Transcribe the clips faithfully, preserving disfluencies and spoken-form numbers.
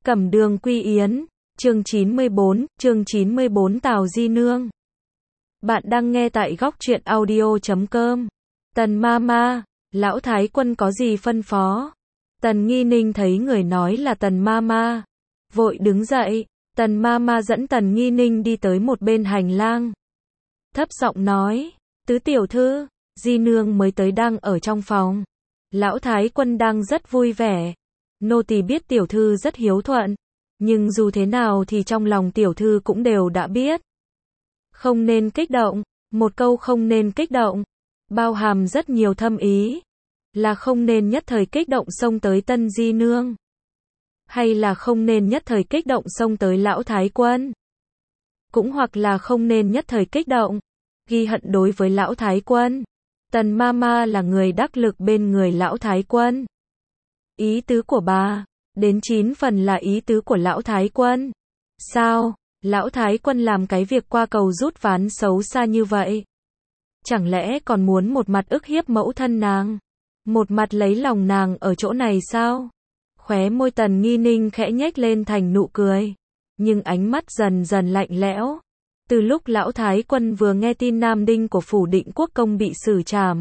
Cẩm Đường Quy Yến, chương chín mươi bốn, chương chín mươi bốn Tào Di Nương. Bạn đang nghe tại góc truyện audio chấm com. Tần ma ma, lão thái quân có gì phân phó? Tần Nghi Ninh thấy người nói là Tần ma ma, vội đứng dậy. Tần ma ma dẫn Tần Nghi Ninh đi tới một bên hành lang, thấp giọng nói, tứ tiểu thư, Di Nương mới tới đang ở trong phòng. Lão thái quân đang rất vui vẻ. Nô tỳ biết tiểu thư rất hiếu thuận, nhưng dù thế nào thì trong lòng tiểu thư cũng đều đã biết. Không nên kích động, một câu không nên kích động, bao hàm rất nhiều thâm ý. Là không nên nhất thời kích động xông tới Tân Di Nương, hay là không nên nhất thời kích động xông tới lão thái quân, cũng hoặc là không nên nhất thời kích động, ghi hận đối với lão thái quân. Tần ma ma là người đắc lực bên người lão thái quân. Ý tứ của bà, đến chín phần là ý tứ của lão thái quân. Sao, lão thái quân làm cái việc qua cầu rút ván xấu xa như vậy? Chẳng lẽ còn muốn một mặt ức hiếp mẫu thân nàng, một mặt lấy lòng nàng ở chỗ này sao? Khóe môi Tần Nghi Ninh khẽ nhếch lên thành nụ cười, nhưng ánh mắt dần dần lạnh lẽo. Từ lúc lão thái quân vừa nghe tin Nam Đinh của phủ Định Quốc công bị xử trảm,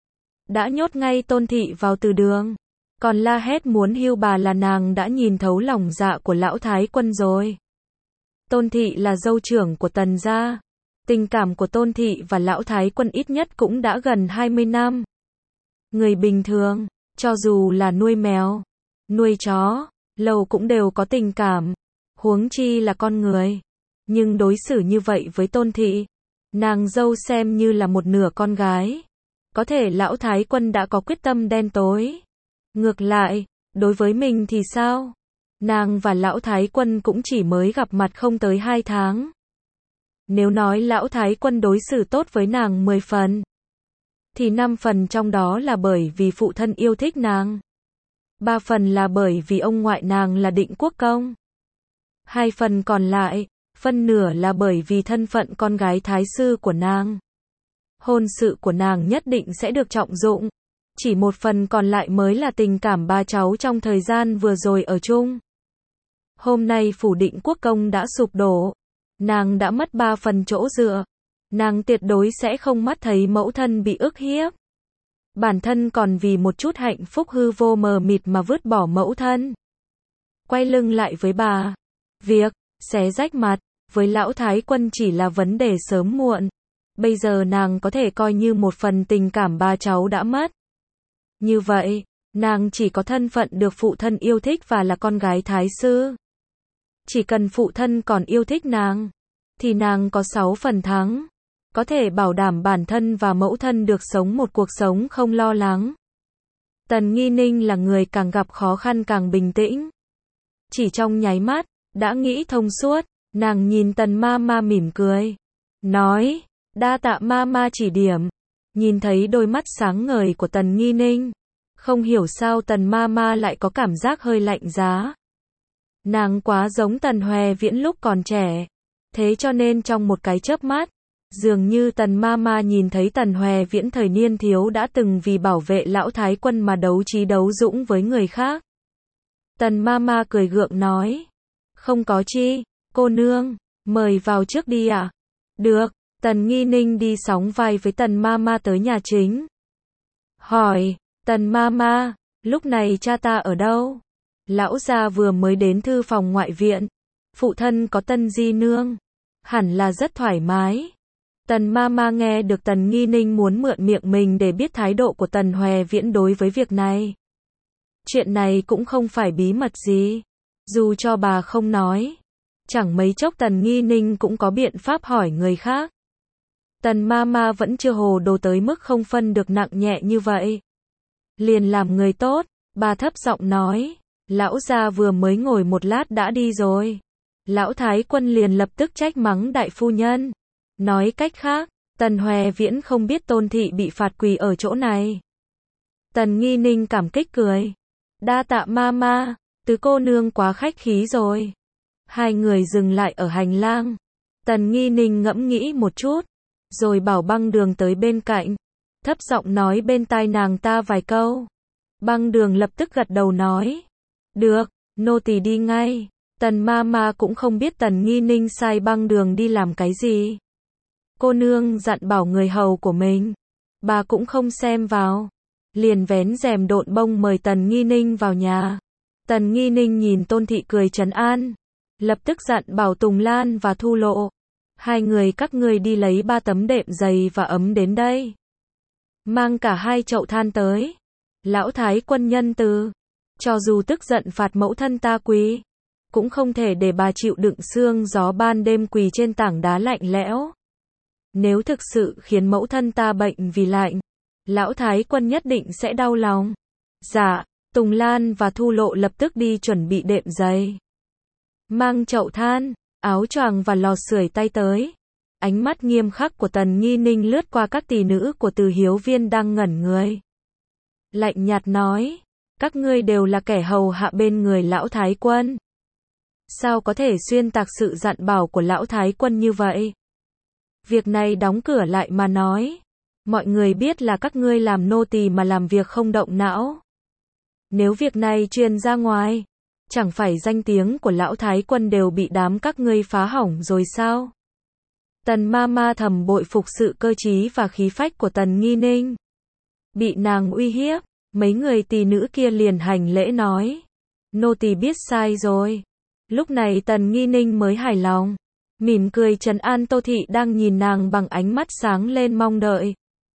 đã nhốt ngay Tôn thị vào từ đường, còn la hét muốn hưu bà là nàng đã nhìn thấu lòng dạ của lão thái quân rồi. Tôn thị là dâu trưởng của Tần gia, tình cảm của Tôn thị và lão thái quân ít nhất cũng đã gần hai mươi năm. Người bình thường, cho dù là nuôi mèo, nuôi chó, lâu cũng đều có tình cảm, huống chi là con người. Nhưng đối xử như vậy với Tôn thị, nàng dâu xem như là một nửa con gái. Có thể lão thái quân đã có quyết tâm đen tối. Ngược lại, đối với mình thì sao? Nàng và lão thái quân cũng chỉ mới gặp mặt không tới hai tháng. Nếu nói lão thái quân đối xử tốt với nàng mười phần, thì năm phần trong đó là bởi vì phụ thân yêu thích nàng. Ba phần là bởi vì ông ngoại nàng là Định Quốc công. Hai phần còn lại, phân nửa là bởi vì thân phận con gái thái sư của nàng. Hôn sự của nàng nhất định sẽ được trọng dụng. Chỉ một phần còn lại mới là tình cảm ba cháu trong thời gian vừa rồi ở chung. Hôm nay phủ Định Quốc công đã sụp đổ, nàng đã mất ba phần chỗ dựa. Nàng tuyệt đối sẽ không mắt thấy mẫu thân bị ức hiếp. Bản thân còn vì một chút hạnh phúc hư vô mờ mịt mà vứt bỏ mẫu thân. Quay lưng lại với bà. Việc xé rách mặt với lão thái quân chỉ là vấn đề sớm muộn. Bây giờ nàng có thể coi như một phần tình cảm ba cháu đã mất. Như vậy, nàng chỉ có thân phận được phụ thân yêu thích và là con gái thái sư. Chỉ cần phụ thân còn yêu thích nàng, thì nàng có sáu phần thắng. Có thể bảo đảm bản thân và mẫu thân được sống một cuộc sống không lo lắng. Tần Nghi Ninh là người càng gặp khó khăn càng bình tĩnh. Chỉ trong nháy mắt, đã nghĩ thông suốt, nàng nhìn Tần ma ma mỉm cười. Nói, đa tạ ma ma chỉ điểm. Nhìn thấy đôi mắt sáng ngời của Tần Nghi Ninh, không hiểu sao Tần ma ma lại có cảm giác hơi lạnh giá. Nàng quá giống Tần Hoè Viễn lúc còn trẻ. Thế cho nên trong một cái chớp mắt, dường như Tần ma ma nhìn thấy Tần Hoè Viễn thời niên thiếu đã từng vì bảo vệ lão thái quân mà đấu trí đấu dũng với người khác. Tần ma ma cười gượng nói, không có chi, cô nương, mời vào trước đi ạ. À? Được. Tần Nghi Ninh đi sóng vai với Tần ma ma tới nhà chính. Hỏi, Tần ma ma, lúc này cha ta ở đâu? Lão gia vừa mới đến thư phòng ngoại viện. Phụ thân có Tân Di Nương, hẳn là rất thoải mái. Tần ma ma nghe được Tần Nghi Ninh muốn mượn miệng mình để biết thái độ của Tần Hoè Viễn đối với việc này. Chuyện này cũng không phải bí mật gì. Dù cho bà không nói, chẳng mấy chốc Tần Nghi Ninh cũng có biện pháp hỏi người khác. Tần ma ma vẫn chưa hồ đồ tới mức không phân được nặng nhẹ như vậy. Liền làm người tốt, bà thấp giọng nói, lão gia vừa mới ngồi một lát đã đi rồi. Lão thái quân liền lập tức trách mắng đại phu nhân. Nói cách khác, Tần Hoè Viễn không biết Tôn thị bị phạt quỳ ở chỗ này. Tần Nghi Ninh cảm kích cười. Đa tạ ma ma, tứ cô nương quá khách khí rồi. Hai người dừng lại ở hành lang. Tần Nghi Ninh ngẫm nghĩ một chút, rồi bảo Băng Đường tới bên cạnh, thấp giọng nói bên tai nàng ta vài câu. Băng Đường lập tức gật đầu nói, được. Nô tỳ đi ngay. Tần ma ma cũng không biết Tần Nghi Ninh sai băng đường đi làm cái gì. Cô nương dặn bảo người hầu của mình. Bà cũng không xem vào. Liền vén rèm độn bông mời Tần Nghi Ninh vào nhà. Tần Nghi Ninh nhìn Tôn thị cười trấn an. Lập tức dặn bảo Tùng Lan và Thu Lộ. Hai người các ngươi đi lấy ba tấm đệm dày và ấm đến đây. Mang cả hai chậu than tới. Lão thái quân nhân từ. Cho dù tức giận phạt mẫu thân ta quý. Cũng không thể để bà chịu đựng sương gió ban đêm quỳ trên tảng đá lạnh lẽo. Nếu thực sự khiến mẫu thân ta bệnh vì lạnh, lão thái quân nhất định sẽ đau lòng. Dạ, Tùng Lan và Thu Lộ lập tức đi chuẩn bị đệm giày. Mang chậu than, áo choàng và lò sưởi tay tới. Ánh mắt nghiêm khắc của Tần Nghi Ninh lướt qua các tỷ nữ của Từ Hiếu Viên đang ngẩn người. Lạnh nhạt nói, các ngươi đều là kẻ hầu hạ bên người lão thái quân. Sao có thể xuyên tạc sự dặn bảo của lão thái quân như vậy? Việc này đóng cửa lại mà nói. Mọi người biết là các ngươi làm nô tỳ mà làm việc không động não. Nếu việc này truyền ra ngoài, chẳng phải danh tiếng của lão thái quân đều bị đám các ngươi phá hỏng rồi sao? Tần ma ma thầm bội phục sự cơ trí và khí phách của Tần Nghi Ninh. Bị nàng uy hiếp, mấy người tỳ nữ kia liền hành lễ nói. Nô tỳ biết sai rồi. Lúc này Tần Nghi Ninh mới hài lòng. Mỉm cười trấn an Tô Thị đang nhìn nàng bằng ánh mắt sáng lên mong đợi.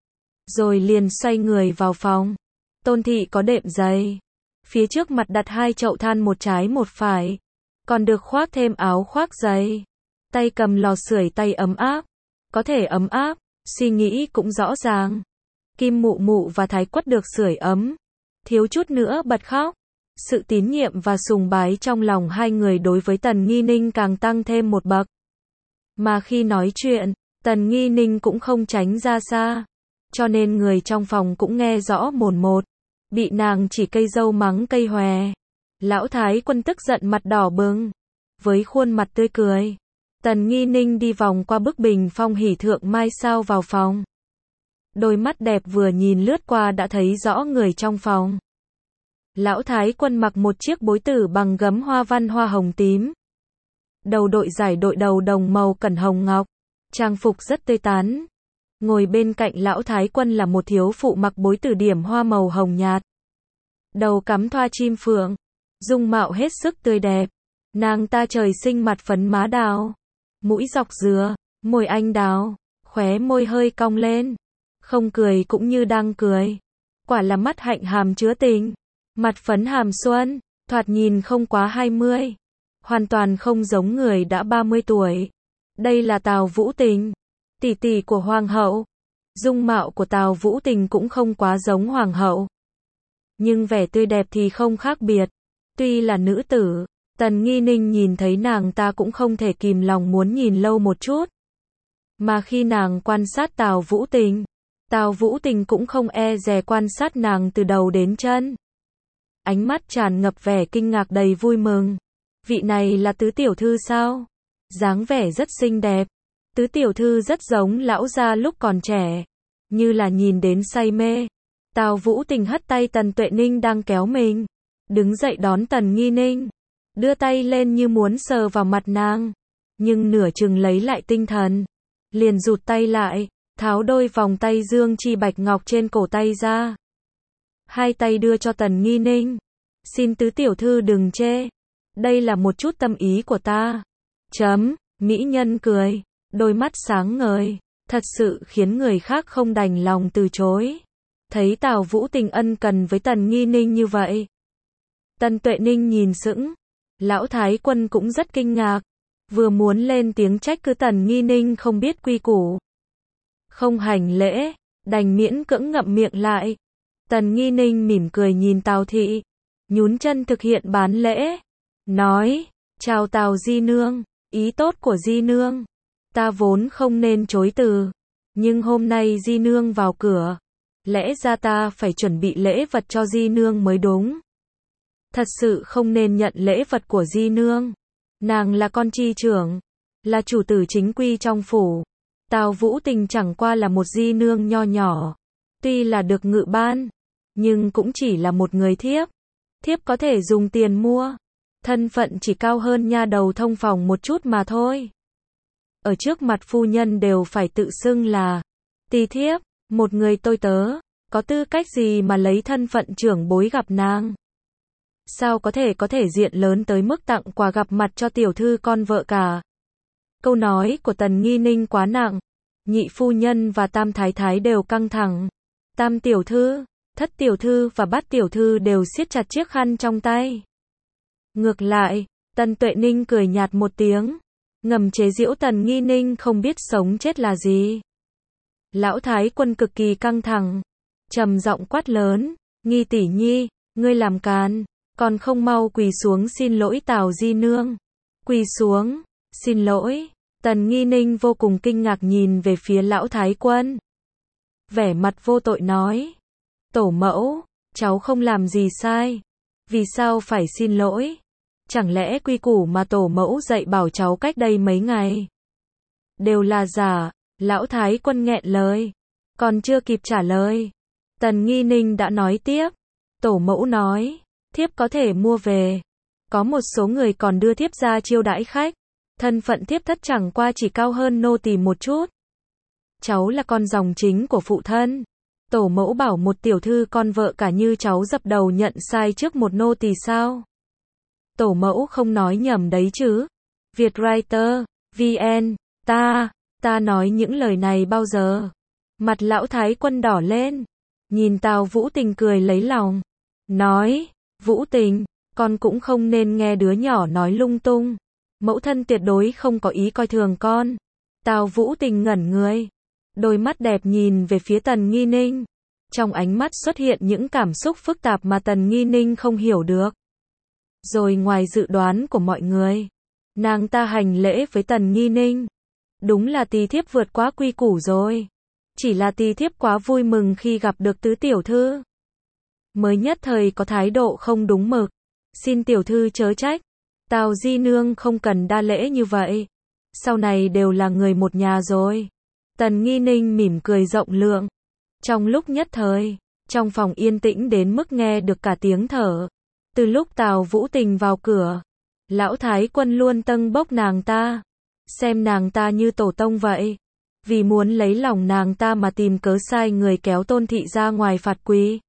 Rồi liền xoay người vào phòng. Tôn Thị có đệm giày. Phía trước mặt đặt hai chậu than một trái một phải. Còn được khoác thêm áo khoác dày. Tay cầm lò sưởi tay ấm áp. Có thể ấm áp, suy nghĩ cũng rõ ràng. Kim Mụ Mụ và Thái Quất được sưởi ấm. Thiếu chút nữa bật khóc. Sự tín nhiệm và sùng bái trong lòng hai người đối với Tần Nghi Ninh càng tăng thêm một bậc. Mà khi nói chuyện, Tần Nghi Ninh cũng không tránh ra xa. Cho nên người trong phòng cũng nghe rõ mồn một. Bị nàng chỉ cây dâu mắng cây hòe. Lão thái quân tức giận mặt đỏ bừng. Với khuôn mặt tươi cười, Tần Nghi Ninh đi vòng qua bức bình phong hỉ thượng mai sao vào phòng. Đôi mắt đẹp vừa nhìn lướt qua đã thấy rõ người trong phòng. Lão thái quân mặc một chiếc bối tử bằng gấm hoa văn hoa hồng tím. Đầu đội giải đội đầu đồng màu cẩn hồng ngọc. Trang phục rất tươi tắn. Ngồi bên cạnh lão thái quân là một thiếu phụ mặc bối tử điểm hoa màu hồng nhạt. Đầu cắm thoa chim phượng. Dung mạo hết sức tươi đẹp. Nàng ta trời sinh mặt phấn má đào. Mũi dọc dừa. Môi anh đào. Khóe môi hơi cong lên. Không cười cũng như đang cười. Quả là mắt hạnh hàm chứa tình. Mặt phấn hàm xuân. Thoạt nhìn không quá hai mươi. Hoàn toàn không giống người đã ba mươi tuổi. Đây là Tào Vũ Tình, tỷ tỷ của hoàng hậu. Dung mạo của Tào Vũ Tình cũng không quá giống hoàng hậu. Nhưng vẻ tươi đẹp thì không khác biệt. Tuy là nữ tử, Tần Nghi Ninh nhìn thấy nàng ta cũng không thể kìm lòng muốn nhìn lâu một chút. Mà khi nàng quan sát Tào Vũ Tình, Tào Vũ Tình cũng không e dè quan sát nàng từ đầu đến chân. Ánh mắt tràn ngập vẻ kinh ngạc đầy vui mừng. Vị này là tứ tiểu thư sao? Dáng vẻ rất xinh đẹp. Tứ tiểu thư rất giống lão gia lúc còn trẻ. Như là nhìn đến say mê. Tào Vũ Tình hất tay Tần Tuệ Ninh đang kéo mình. Đứng dậy đón Tần Nghi Ninh. Đưa tay lên như muốn sờ vào mặt nàng. Nhưng nửa chừng lấy lại tinh thần. Liền rụt tay lại. Tháo đôi vòng tay dương chi bạch ngọc trên cổ tay ra. Hai tay đưa cho Tần Nghi Ninh. Xin tứ tiểu thư đừng chê. Đây là một chút tâm ý của ta. Chấm, mỹ nhân cười. Đôi mắt sáng ngời. Thật sự khiến người khác không đành lòng từ chối. Thấy Tào Vũ Tình ân cần với Tần Nghi Ninh như vậy. Tần Tuệ Ninh nhìn sững. Lão thái quân cũng rất kinh ngạc. Vừa muốn lên tiếng trách cứ Tần Nghi Ninh không biết quy củ. Không hành lễ. Đành miễn cưỡng ngậm miệng lại. Tần Nghi Ninh mỉm cười nhìn Tào thị. Nhún chân thực hiện bán lễ. Nói, chào Tào di nương. Ý tốt của di nương. Ta vốn không nên chối từ. Nhưng hôm nay di nương vào cửa. Lẽ ra ta phải chuẩn bị lễ vật cho di nương mới đúng. Thật sự không nên nhận lễ vật của di nương. Nàng là con chi trưởng. Là chủ tử chính quy trong phủ. Tào Vũ Tình chẳng qua là một di nương nho nhỏ. Tuy là được ngự ban. Nhưng cũng chỉ là một người thiếp. Thiếp có thể dùng tiền mua. thân phận chỉ cao hơn nha đầu thông phòng một chút mà thôi. Ở trước mặt phu nhân đều phải tự xưng là tỳ thiếp, một người tôi tớ, có tư cách gì mà lấy thân phận trưởng bối gặp nàng? Sao có thể có thể diện lớn tới mức tặng quà gặp mặt cho tiểu thư con vợ cả? Câu nói của Tần Nghi Ninh quá nặng, nhị phu nhân và tam thái thái đều căng thẳng. Tam tiểu thư, thất tiểu thư và bát tiểu thư đều siết chặt chiếc khăn trong tay. Ngược lại, Tần Tuệ Ninh cười nhạt một tiếng, ngầm chế giễu Tần Nghi Ninh không biết sống chết là gì. Lão Thái Quân cực kỳ căng thẳng, trầm giọng quát lớn, Nghi tỷ nhi, ngươi làm càn, còn không mau quỳ xuống xin lỗi Tào di nương. Quỳ xuống, xin lỗi. Tần Nghi Ninh vô cùng kinh ngạc nhìn về phía Lão Thái Quân. Vẻ mặt vô tội nói, tổ mẫu, cháu không làm gì sai, vì sao phải xin lỗi? Chẳng lẽ quy củ mà tổ mẫu dạy bảo cháu cách đây mấy ngày đều là giả? Lão Thái Quân nghẹn lời, còn chưa kịp trả lời, Tần Nghi Ninh đã nói tiếp, tổ mẫu nói, thiếp có thể mua về, có một số người còn đưa thiếp ra chiêu đãi khách, thân phận thiếp thất chẳng qua chỉ cao hơn nô tỳ một chút. Cháu là con dòng chính của phụ thân, tổ mẫu bảo một tiểu thư con vợ cả như cháu dập đầu nhận sai trước một nô tỳ sao? Tổ mẫu không nói nhầm đấy chứ? Vietwriter, vê en, ta, ta nói những lời này bao giờ? Mặt Lão Thái Quân đỏ lên, nhìn Tào Vũ Tình cười lấy lòng, nói, Vũ Tình, con cũng không nên nghe đứa nhỏ nói lung tung, mẫu thân tuyệt đối không có ý coi thường con. Tào Vũ Tình ngẩn người, đôi mắt đẹp nhìn về phía Tần Nghi Ninh, trong ánh mắt xuất hiện những cảm xúc phức tạp mà Tần Nghi Ninh không hiểu được. Rồi ngoài dự đoán của mọi người, nàng ta hành lễ với Tần Nghi Ninh. Đúng là tỳ thiếp vượt quá quy củ rồi. Chỉ là tỳ thiếp quá vui mừng khi gặp được tứ tiểu thư. Mới nhất thời có thái độ không đúng mực. Xin tiểu thư chớ trách. Tào di nương không cần đa lễ như vậy. Sau này đều là người một nhà rồi. Tần Nghi Ninh mỉm cười rộng lượng. Trong lúc nhất thời, trong phòng yên tĩnh đến mức nghe được cả tiếng thở. Từ lúc Tào Vũ Tình vào cửa, Lão Thái Quân luôn tâng bốc nàng ta, xem nàng ta như tổ tông vậy. Vì muốn lấy lòng nàng ta mà tìm cớ sai người kéo Tôn thị ra ngoài phạt quỳ.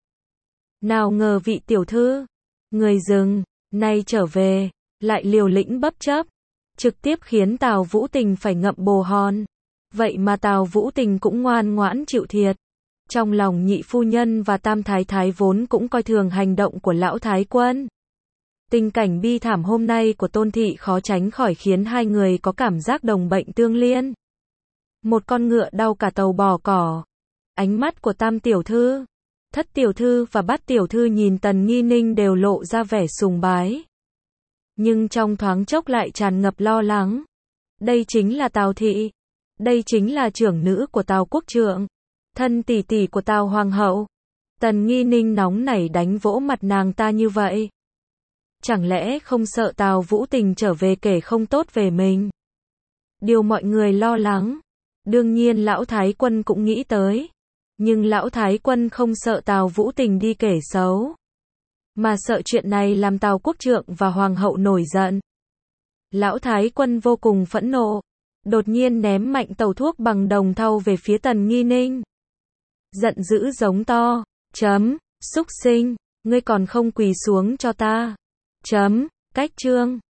Nào ngờ vị tiểu thư, người rừng, nay trở về, lại liều lĩnh bấp chấp, trực tiếp khiến Tào Vũ Tình phải ngậm bồ hòn. Vậy mà Tào Vũ Tình cũng ngoan ngoãn chịu thiệt. Trong lòng nhị phu nhân và tam thái thái vốn cũng coi thường hành động của Lão Thái Quân. Tình cảnh bi thảm hôm nay của Tôn thị khó tránh khỏi khiến hai người có cảm giác đồng bệnh tương liên. Một con ngựa đau cả tàu bò cỏ. Ánh mắt của tam tiểu thư, thất tiểu thư và bát tiểu thư nhìn Tần Nghi Ninh đều lộ ra vẻ sùng bái. Nhưng trong thoáng chốc lại tràn ngập lo lắng. Đây chính là Tào thị. Đây chính là trưởng nữ của Tào quốc trượng. Thân tỷ tỷ của Tào hoàng hậu. Tần Nghi Ninh nóng nảy đánh vỗ mặt nàng ta như vậy. Chẳng lẽ không sợ Tào Vũ Tình trở về kể không tốt về mình? Điều mọi người lo lắng, đương nhiên Lão Thái Quân cũng nghĩ tới. Nhưng Lão Thái Quân không sợ Tào Vũ Tình đi kể xấu, mà sợ chuyện này làm Tào quốc trượng và hoàng hậu nổi giận. Lão Thái Quân vô cùng phẫn nộ, đột nhiên ném mạnh tàu thuốc bằng đồng thau về phía Tần Nghi Ninh. Giận dữ giống to, chấm, xúc sinh, ngươi còn không quỳ xuống cho ta. Chấm, cách chương.